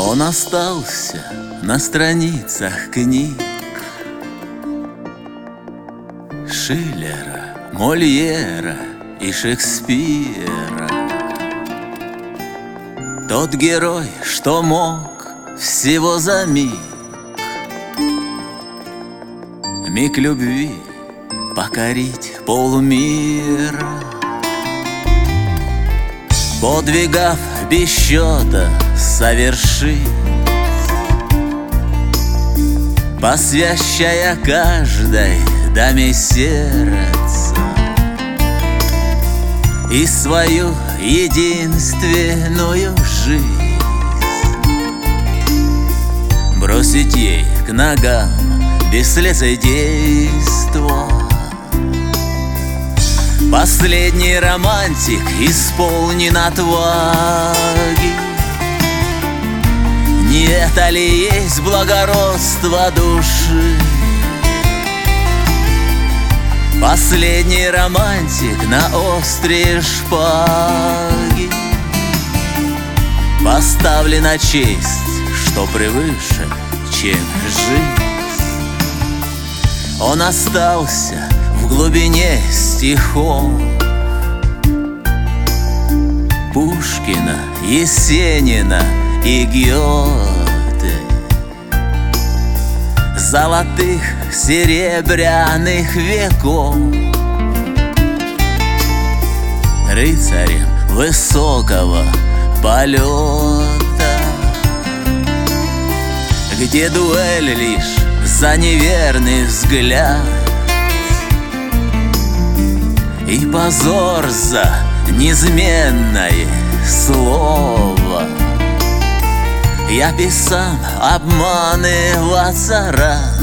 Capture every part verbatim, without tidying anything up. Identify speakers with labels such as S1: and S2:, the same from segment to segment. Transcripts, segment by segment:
S1: Он остался на страницах книг Шиллера, Мольера и Шекспира. Тот герой, что мог всего за миг, миг любви покорить полмира, подвигов без счета совершить, посвящая каждой даме сердца и свою единственную жизнь бросить ей к ногам без лицедейства. Последний романтик исполнен отваги. Не это ли есть благородство души? Последний романтик на острие шпаги поставлена честь, что превыше, чем жизнь. Он остался в глубине стихов Пушкина, Есенина и Гёте, золотых серебряных веков, рыцарем высокого полета, где дуэль лишь за неверный взгляд и позор за неизменное слово. Я писал обманываться раз.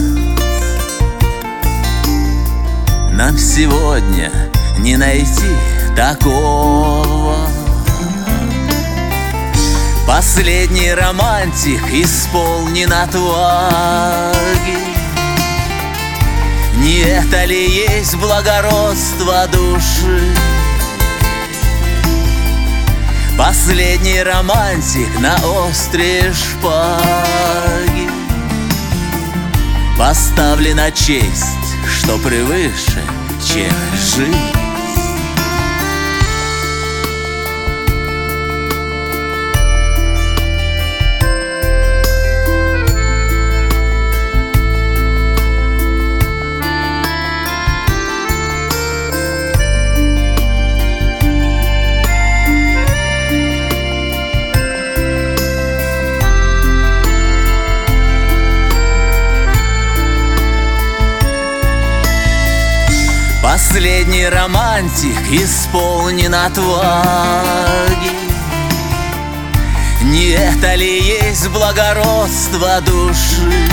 S1: Нам сегодня не найти такого. Последний романтик исполнен отваги. Не это ли есть благородство души? Последний романтик на острие шпаги поставлена честь, что превыше, чем жизнь. Последний романтик исполнен отваги. Не это ли есть благородство души?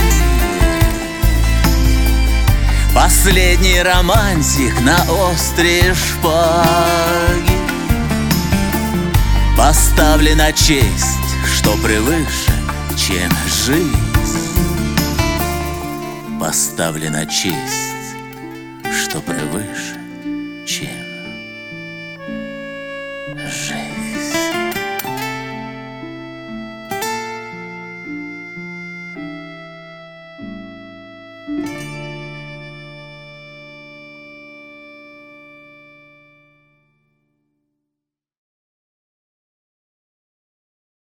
S1: Последний романтик на острие шпаги поставлена честь, что превыше, чем жизнь. Поставлена честь, что превыше,